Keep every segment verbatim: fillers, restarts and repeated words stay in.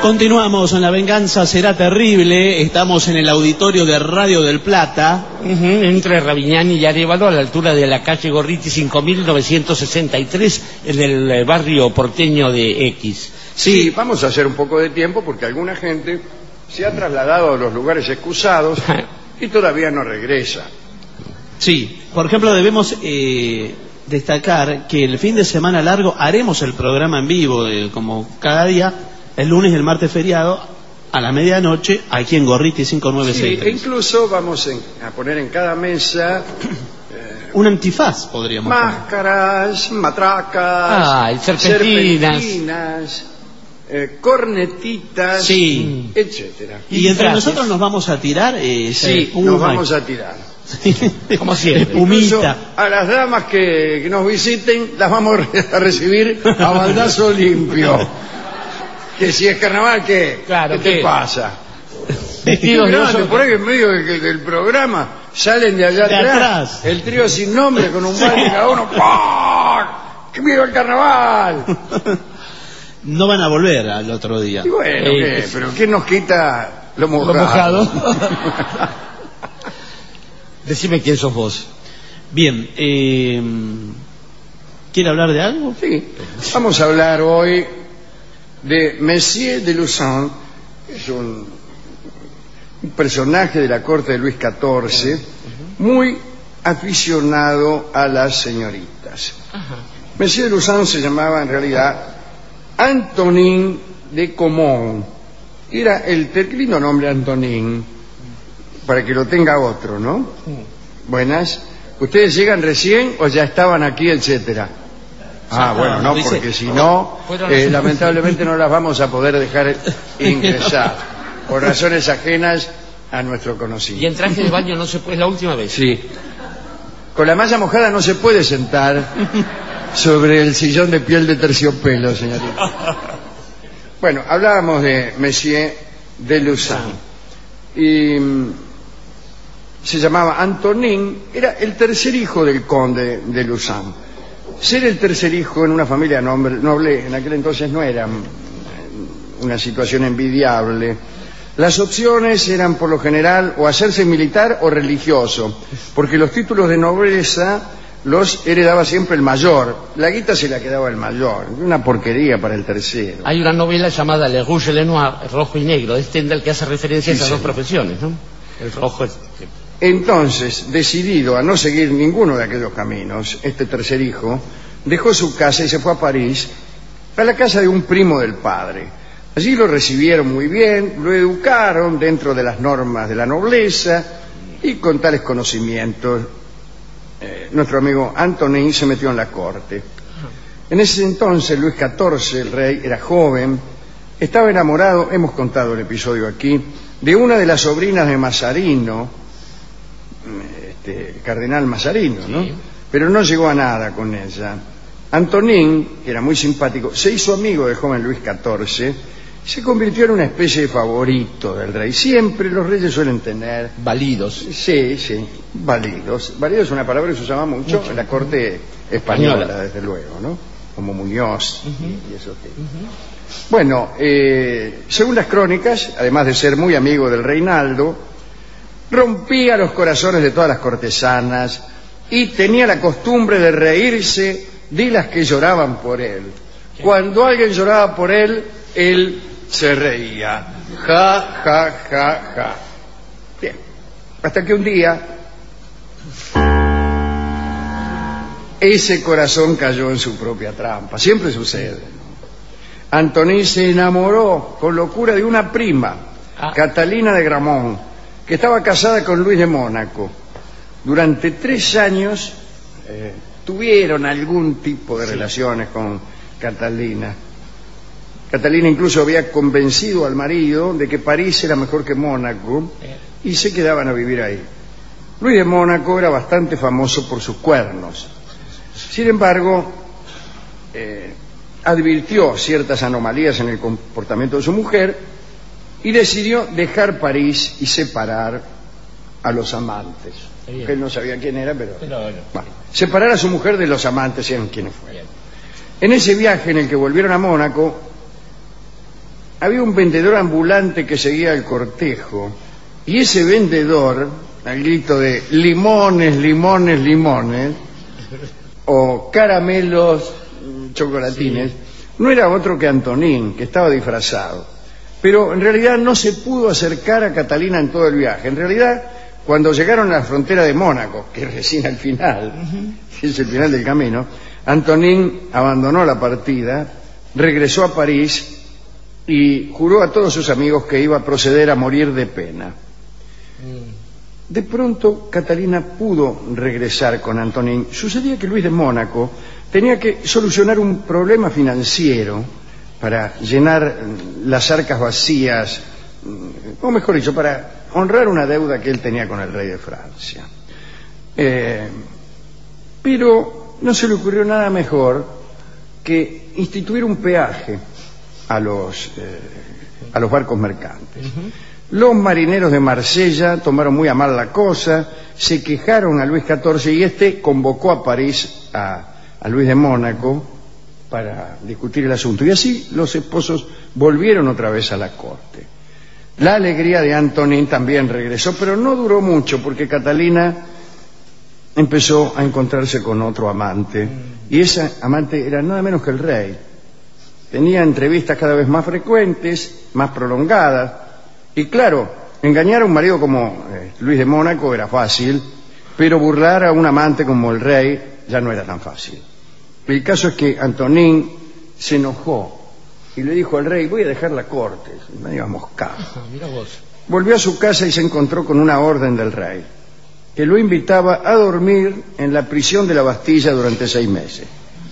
Continuamos en La Venganza Será Terrible. Estamos en el auditorio de Radio del Plata. Uh-huh, entre Raviñán y Arévalo, a la altura de la calle Gorriti cinco mil novecientos sesenta y tres, en el barrio porteño de X. Sí, vamos a hacer un poco de tiempo porque alguna gente se ha trasladado a los lugares excusados y todavía no regresa. Sí, por ejemplo, debemos eh, destacar que el fin de semana largo haremos el programa en vivo, eh, como cada día, el lunes y el martes feriado, a la medianoche, aquí en Gorriti cinco nueve seis tres. Sí, e incluso vamos en, a poner en cada mesa... Eh, un antifaz, podríamos máscaras, poner. Matracas, ah, serpentinas, serpentinas eh, cornetitas, sí, etcétera. Y, y entre gracias. nosotros nos vamos a tirar... Eh, sí, puma. nos vamos a tirar. Como siempre. Pumita. A las damas que, que nos visiten las vamos a recibir a baldazo limpio. Que si es carnaval, ¿qué? Claro, ¿Qué, ¿qué te pasa? Vestidos de oso. Por ahí en medio del, del programa salen de allá de atrás, atrás el trío sin nombre con un balde cada uno. ¡Pah! ¡Que viva el carnaval! No van a volver al otro día. Y bueno, eh, ¿qué? Pero ¿quién nos quita lo mojado? Lo mojado. Decime quién sos vos. Bien, eh, ¿quiere hablar de algo? Sí, vamos a hablar hoy de Messier de Luçon. Es un, un personaje de la corte de Luis catorce, muy aficionado a las señoritas. Ajá. Messier de Luçon se llamaba en realidad Antonin de Comón. Era el lindo nombre Antonin, para que lo tenga otro, ¿no? Sí. Buenas. ¿Ustedes llegan recién o ya estaban aquí, etcétera? Ah, bueno, no, porque si no, eh, lamentablemente no las vamos a poder dejar ingresar, por razones ajenas a nuestro conocimiento. Y en traje de baño no se puede, es la última vez. Sí. Con la malla mojada no se puede sentar sobre el sillón de piel de terciopelo, señorita. Bueno, hablábamos de Messier de Luçon. Y se llamaba Antonin, era el tercer hijo del conde de Luçon. Ser el tercer hijo en una familia noble en aquel entonces no era una situación envidiable. Las opciones eran por lo general o hacerse militar o religioso, porque los títulos de nobleza los heredaba siempre el mayor. La guita se la quedaba el mayor. Una porquería para el tercero. Hay una novela llamada Le Rouge et le Noir, Rojo y Negro, de Stendhal, que hace referencia a esas sí, dos profesiones, ¿no? El rojo es... Entonces, decidido a no seguir ninguno de aquellos caminos, este tercer hijo dejó su casa y se fue a París, a la casa de un primo del padre. Allí lo recibieron muy bien, lo educaron dentro de las normas de la nobleza y con tales conocimientos eh, nuestro amigo Antonin se metió en la corte. En ese entonces Luis catorce, el rey, era joven, estaba enamorado, hemos contado el episodio aquí, de una de las sobrinas de Mazarino, este, cardenal Mazarino, ¿no? Sí. Pero no llegó a nada con ella. Antonin, que era muy simpático, se hizo amigo del joven Luis catorce, se convirtió en una especie de favorito del rey. Siempre los reyes suelen tener... Validos. Sí, sí, validos. Validos es una palabra que se usaba mucho, mucho. en la corte española, española, desde luego, ¿no? Como Muñoz uh-huh. y, y eso que... Uh-huh. Bueno, eh, según las crónicas, además de ser muy amigo del reinaldo, rompía los corazones de todas las cortesanas y tenía la costumbre de reírse de las que lloraban por él. Cuando alguien lloraba por él, él se reía. Ja, ja, ja, ja. Bien. Hasta que un día ese corazón cayó en su propia trampa. Siempre sucede, ¿no? Antonin se enamoró con locura de una prima, ah. Catalina de Gramont, que estaba casada con Luis de Mónaco. Durante tres años eh, tuvieron algún tipo de sí. relaciones con Catalina. Catalina incluso había convencido al marido de que París era mejor que Mónaco y se quedaban a vivir ahí. Luis de Mónaco era bastante famoso por sus cuernos. Sin embargo, eh, advirtió ciertas anomalías en el comportamiento de su mujer y decidió dejar París y separar a los amantes. Que él no sabía quién era, pero... pero bueno. Bueno, separar a su mujer de los amantes, eran quienes fueron. En ese viaje en el que volvieron a Mónaco, había un vendedor ambulante que seguía el cortejo, y ese vendedor, al grito de limones, limones, limones, o caramelos, chocolatines, sí, no era otro que Antonín, que estaba disfrazado. Pero en realidad no se pudo acercar a Catalina en todo el viaje. En realidad, cuando llegaron a la frontera de Mónaco, que es recién al final, uh-huh, es el final del camino, Antonín abandonó la partida, regresó a París y juró a todos sus amigos que iba a proceder a morir de pena. De pronto, Catalina pudo regresar con Antonín. Sucedía que Luis de Mónaco tenía que solucionar un problema financiero para llenar las arcas vacías, o mejor dicho, para honrar una deuda que él tenía con el rey de Francia. Eh, pero no se le ocurrió nada mejor que instituir un peaje a los, eh, a los barcos mercantes. Uh-huh. Los marineros de Marsella tomaron muy a mal la cosa, se quejaron a Luis catorce y este convocó a París a, a Luis de Mónaco para discutir el asunto. Y así los esposos volvieron otra vez a la corte. La alegría de Antonín también regresó, pero no duró mucho porque Catalina empezó a encontrarse con otro amante, y ese amante era nada menos que el rey. Tenía entrevistas cada vez más frecuentes, más prolongadas, y claro, engañar a un marido como eh, Luis de Mónaco era fácil, pero burlar a un amante como el rey ya no era tan fácil. El caso es que Antonín se enojó y le dijo al rey: voy a dejar la corte, me diga moscado. Mira vos. Volvió a su casa y se encontró con una orden del rey que lo invitaba a dormir en la prisión de la Bastilla durante seis meses.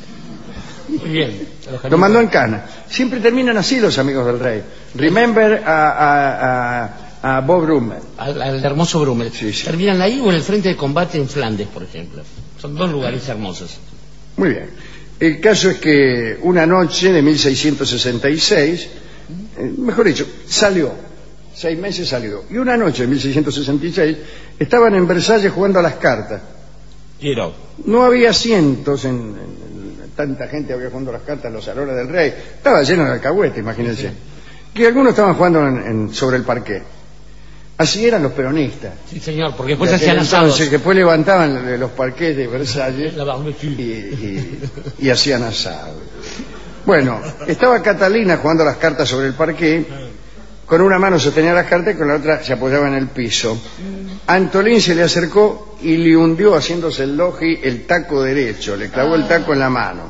Muy bien. Lo mandó en cana. Siempre terminan así los amigos del rey. Remember a, a, a, a Bob Brummel. Al, al hermoso Brummel. Sí, sí. ¿Terminan ahí o en el frente de combate en Flandes, por ejemplo? Son dos lugares hermosos. Muy bien. El caso es que una noche de mil seiscientos sesenta y seis, eh, mejor dicho, salió. Seis meses salió. Y una noche de mil seiscientos sesenta y seis estaban en Versalles jugando a las cartas. Quiero. No había asientos en, en tanta gente había jugando las cartas en los salones del rey. Estaba lleno de alcahuete, imagínense. Sí. Que algunos estaban jugando en, en, sobre el parqué. Así eran los peronistas. Sí, señor, porque después hacían asados. Que después levantaban los parqués de Versalles y, y, y hacían asados. Bueno, estaba Catalina jugando las cartas sobre el parqué. Con una mano sostenía las cartas y con la otra se apoyaba en el piso. Antonín se le acercó y le hundió, haciéndose el logi, el taco derecho. Le clavó el taco en la mano.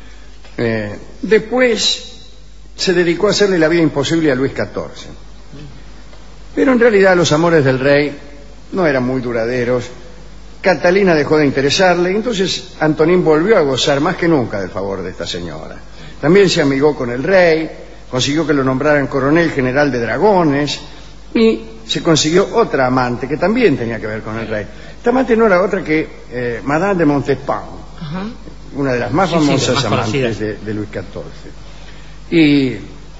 Eh, después se dedicó a hacerle la vida imposible a Luis catorce. Pero en realidad los amores del rey no eran muy duraderos. Catalina dejó de interesarle y entonces Antonín volvió a gozar más que nunca del favor de esta señora. También se amigó con el rey, consiguió que lo nombraran coronel general de dragones y se consiguió otra amante que también tenía que ver con el rey. Esta amante no era otra que eh, Madame de Montespan, ajá, una de las más sí, famosas sí, más amantes de, de Luis catorce. Y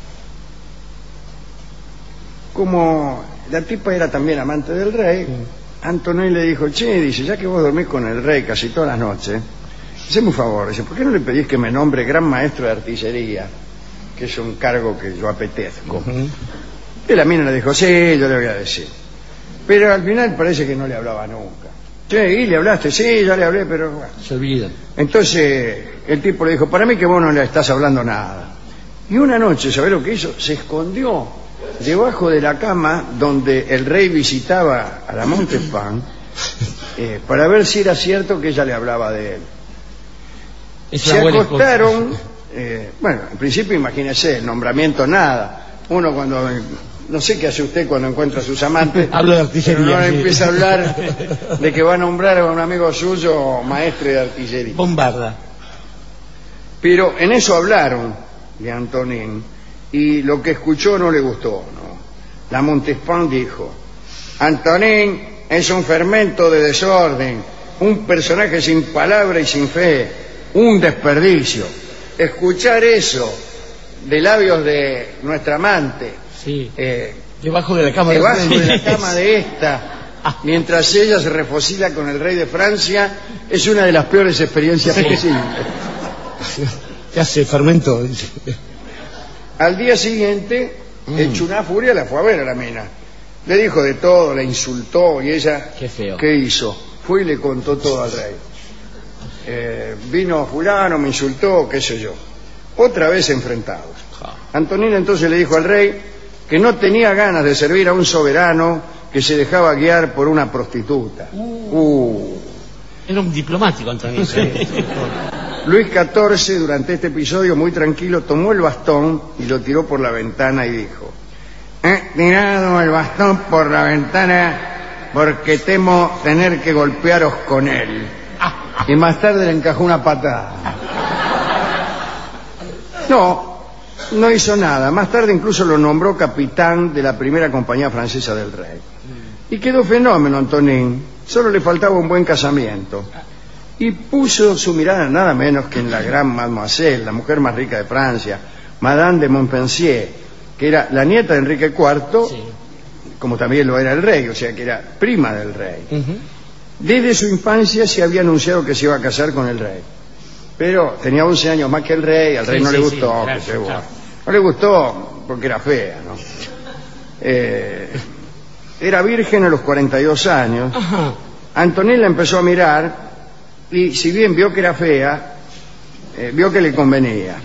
como la tipa era también amante del rey, sí, Antonín le dijo: che, dice, ya que vos dormís con el rey casi todas las noches, haceme un favor, dice, ¿por qué no le pedís que me nombre gran maestro de artillería? Que es un cargo que yo apetezco. Uh-huh. Y la mina le dijo: sí, yo le voy a decir. Pero al final parece que no le hablaba nunca. Che, ¿y le hablaste? Sí, ya le hablé, pero bueno. Se olvida. Entonces el tipo le dijo: para mí que vos no le estás hablando nada. Y una noche, ¿sabés lo que hizo? Se escondió debajo de la cama donde el rey visitaba a la Montespan eh, para ver si era cierto que ella le hablaba de él. Es Se acostaron. Eh, bueno, en principio imagínese, el nombramiento nada. Uno cuando, no sé qué hace usted cuando encuentra a sus amantes. Habla de artillería. Pero no sí. Empieza a hablar de que va a nombrar a un amigo suyo maestre de artillería. Bombarda. Pero en eso hablaron de Antonín y lo que escuchó no le gustó, ¿no? La Montespan dijo: Antonín es un fermento de desorden, un personaje sin palabra y sin fe, un desperdicio. Escuchar eso de labios de nuestra amante, sí, eh, debajo de la cama debajo de, de la cama de esta, mientras ella se refocila con el rey de Francia, es una de las peores experiencias sí. posibles. ¿Qué hace fermento? Al día siguiente Mm. Hecho una furia, la fue a ver a la mina. Le dijo de todo, la insultó y ella... Qué feo. ¿Qué hizo? Fue y le contó todo al rey. Eh, vino fulano, me insultó, qué sé yo. Otra vez enfrentados. Antonina entonces le dijo al rey que no tenía ganas de servir a un soberano que se dejaba guiar por una prostituta. Uh. Uh. Era un diplomático, Antonina. Sí. Luis catorce, durante este episodio, muy tranquilo, tomó el bastón y lo tiró por la ventana y dijo: he tirado el bastón por la ventana porque temo tener que golpearos con él. Y más tarde le encajó una patada. No, no hizo nada. Más tarde incluso lo nombró capitán de la primera compañía francesa del rey. Y quedó fenómeno, Antonín. Solo le faltaba un buen casamiento. Y puso su mirada nada menos que en la gran Mademoiselle, la mujer más rica de Francia, Madame de Montpensier, que era la nieta de Enrique cuarto, sí, como también lo era el rey, o sea que era prima del rey. Uh-huh. Desde su infancia se había anunciado que se iba a casar con el rey, pero tenía once años más que el rey, al rey sí, no sí, le gustó, sí, claro, que claro. No le gustó porque era fea, ¿no? Eh, era virgen a los cuarenta y dos años. Uh-huh. Antonella la empezó a mirar y si bien vio que era fea, eh, vio que le convenía.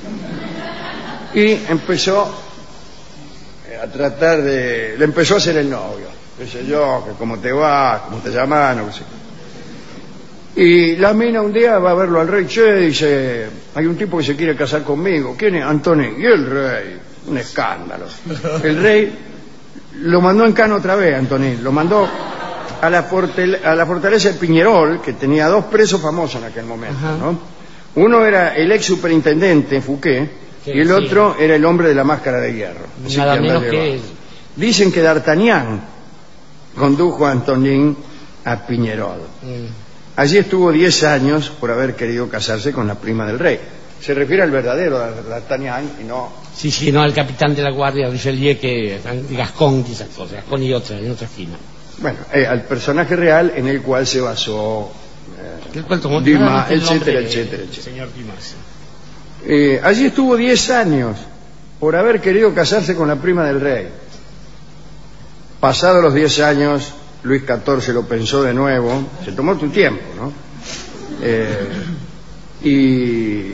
Y empezó a tratar de... le empezó a hacer el novio. Qué sé yo, que cómo te va, cómo te llamas, no sé. Y la mina un día va a verlo al rey, che, dice, hay un tipo que se quiere casar conmigo. ¿Quién es? Antonín. Y el rey, un escándalo. El rey lo mandó en cana otra vez, Antonín. Lo mandó a la, fortale- a la fortaleza de Piñerol, que tenía dos presos famosos en aquel momento, ¿no? Uno era el ex superintendente Fouquet, sí, y el sí. otro era el hombre de la máscara de hierro. Así Nada que menos que... Dicen que D'Artagnan condujo a Antonín a Piñerol. Mm. Allí estuvo diez años por haber querido casarse con la prima del rey. Se refiere al verdadero D'Artagnan y no... Sí, sí, no al capitán de la guardia Richelieu, que Gascón y esas cosas, Gascón y otra, en otra esquina. Bueno, eh, al personaje real en el cual se basó eh, Dumas, etcétera, etcétera, etcétera. Señor Dumas. Eh, allí estuvo diez años por haber querido casarse con la prima del rey. Pasados los diez años, Luis catorce lo pensó de nuevo, se tomó tu tiempo, ¿no? Eh, y,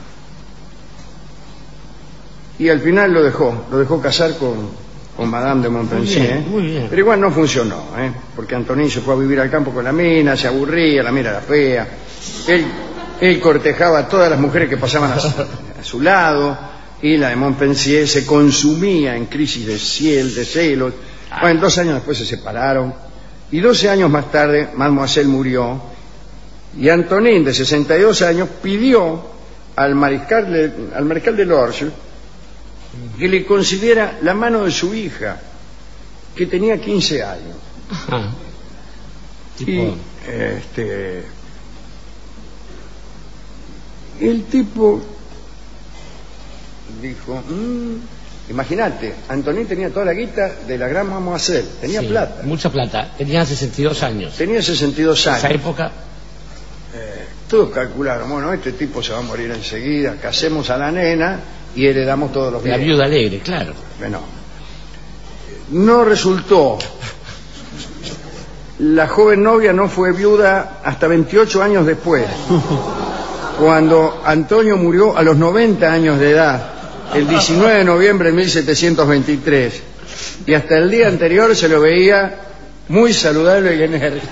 y al final lo dejó, lo dejó casar con, con Madame de Montpensier, muy bien, muy bien. Pero igual no funcionó, ¿eh? Porque Antonín se fue a vivir al campo con la mina, se aburría, la mina era fea, él, él cortejaba a todas las mujeres que pasaban a su, a su lado, y la de Montpensier se consumía en crisis de ciel, de celos. Bueno, dos años después se separaron y doce años más tarde Mademoiselle murió y Antonín, de sesenta y dos años, pidió al mariscal de, al mariscal de Lorge que le concediera la mano de su hija, que tenía quince años. Ajá. Tipo... Y este, el tipo dijo... Mmm, imagínate, Antonín tenía toda la guita de la gran Mademoiselle, tenía sí, plata. Mucha plata, tenía sesenta y dos años. Tenía sesenta y dos años. En esa época... Eh, todos calcularon, bueno, este tipo se va a morir enseguida, casemos a la nena y heredamos todos los bienes. La viuda alegre, claro. Bueno, no resultó. La joven novia no fue viuda hasta veintiocho años después, cuando Antonio murió a los noventa años de edad. El diecinueve de noviembre de mil setecientos veintitrés, y hasta el día anterior se lo veía muy saludable y enérgico.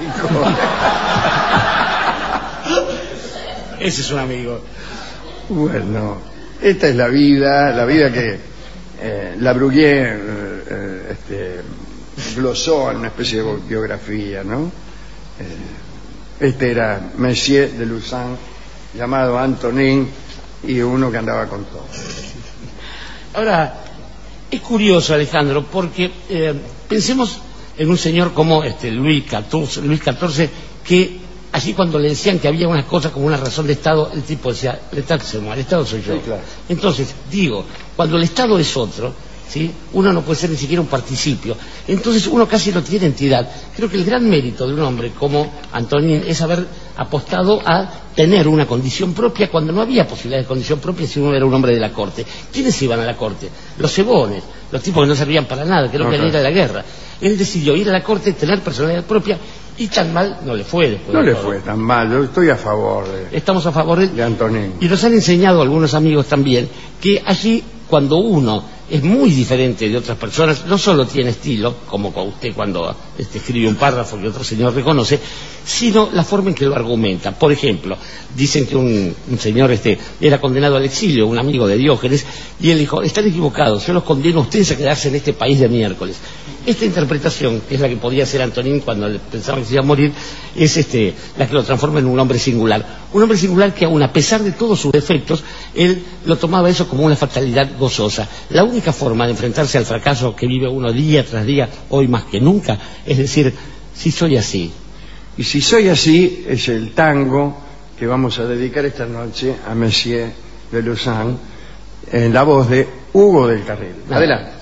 Ese es un amigo. Bueno, esta es la vida, la vida que eh, La Bruyère eh, este, glosó en una especie de biografía, ¿no? Eh, este era Monsieur de Lussans, llamado Antonín, y uno que andaba con todo. Ahora, es curioso, Alejandro, porque eh, pensemos en un señor como este Luis catorce, Luis catorce, que así cuando le decían que había unas cosas como una razón de Estado, el tipo decía, el Estado, el Estado soy yo. Sí, claro. Entonces, digo, cuando el Estado es otro, ¿sí? Uno no puede ser ni siquiera un participio. Entonces uno casi no tiene entidad. Creo que el gran mérito de un hombre como Antonín es haber apostado a tener una condición propia cuando no había posibilidad de condición propia si uno era un hombre de la corte. ¿Quiénes iban a la corte? Los cebones, los tipos que no servían para nada, que no querían ir a la guerra. Él decidió ir a la corte, tener personalidad propia, y tan mal no le fue después. No de le todo. fue tan mal, yo estoy a favor de, Estamos a favor de, de Antonín. Y nos han enseñado algunos amigos también que allí, cuando uno es muy diferente de otras personas, no solo tiene estilo, como con usted cuando este, escribe un párrafo que otro señor reconoce, sino la forma en que lo argumenta. Por ejemplo, dicen que un, un señor este, era condenado al exilio, un amigo de Diógenes, y él dijo, están equivocados, yo los condeno a ustedes a quedarse en este país de miércoles. Esta interpretación, que es la que podía hacer Antonín cuando pensaba que se iba a morir, es este, la que lo transforma en un hombre singular. Un hombre singular que aún a pesar de todos sus defectos, él lo tomaba eso como una fatalidad gozosa. La única forma de enfrentarse al fracaso que vive uno día tras día, hoy más que nunca, es decir, si soy así. Y si soy así, es el tango que vamos a dedicar esta noche a Messier de Lausanne, en la voz de Hugo del Carril. Adelante.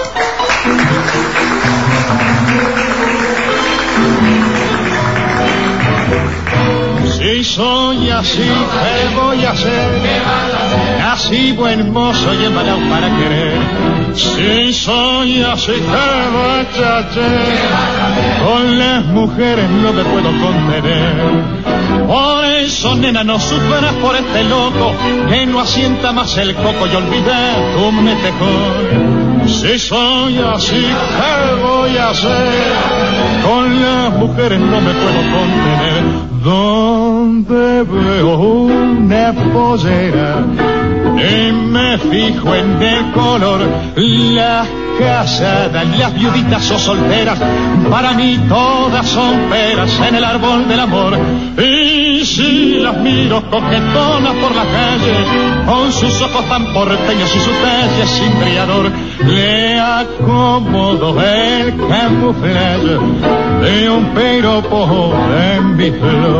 Si soy así, ¿qué voy a hacer? Nací buen mozo y embalado para querer. Si soy así, ¿qué voy a hacer? Con las mujeres no me puedo contener. Por eso, nena, no sufras por este loco que no asienta más el coco y olvida tu mejor. Si soy así, ¿qué voy a hacer? Con las mujeres no me puedo contener. Donde veo una pollera y me fijo en el color, las casadas, las viuditas o solteras, para mí todas son peras en el árbol del amor. Y si las miro coquetonas por la calle, con sus ojos tan porteños y su talle sin brillador, le acomodo el camuflaje de un piropo en mi flor.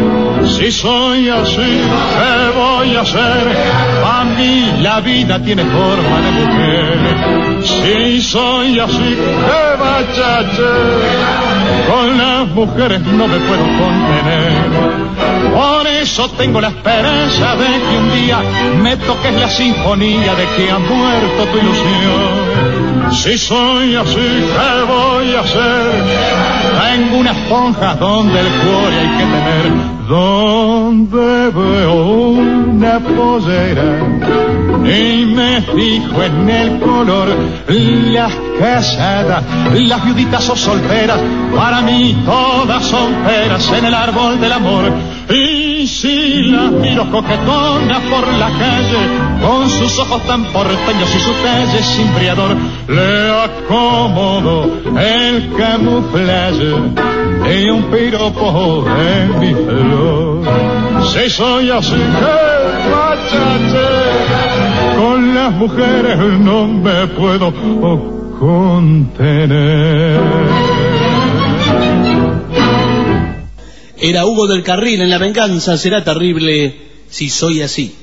Si soy así, ¿qué voy a hacer? A mí la vida tiene forma de mujer. Si soy así, ¿qué vaya a hacer? Con las mujeres no me puedo contener. Por eso tengo la esperanza de que un día me toques la sinfonía de que ha muerto tu ilusión. Si soy así, ¿qué voy a hacer? Tengo una esponja donde el cuore hay que tener. Donde veo una pollera y me fijo en el color, las casadas, las viuditas o solteras, para mí todas son peras en el árbol del amor. Y si las miro coquetonas por la calle, con sus ojos tan porteños y su talle sin brillador, le acomodo el camuflaje de un piropo en mi flor. Si soy así, que machate, con las mujeres no me puedo contener. Era Hugo del Carril en La venganza será terrible si soy así.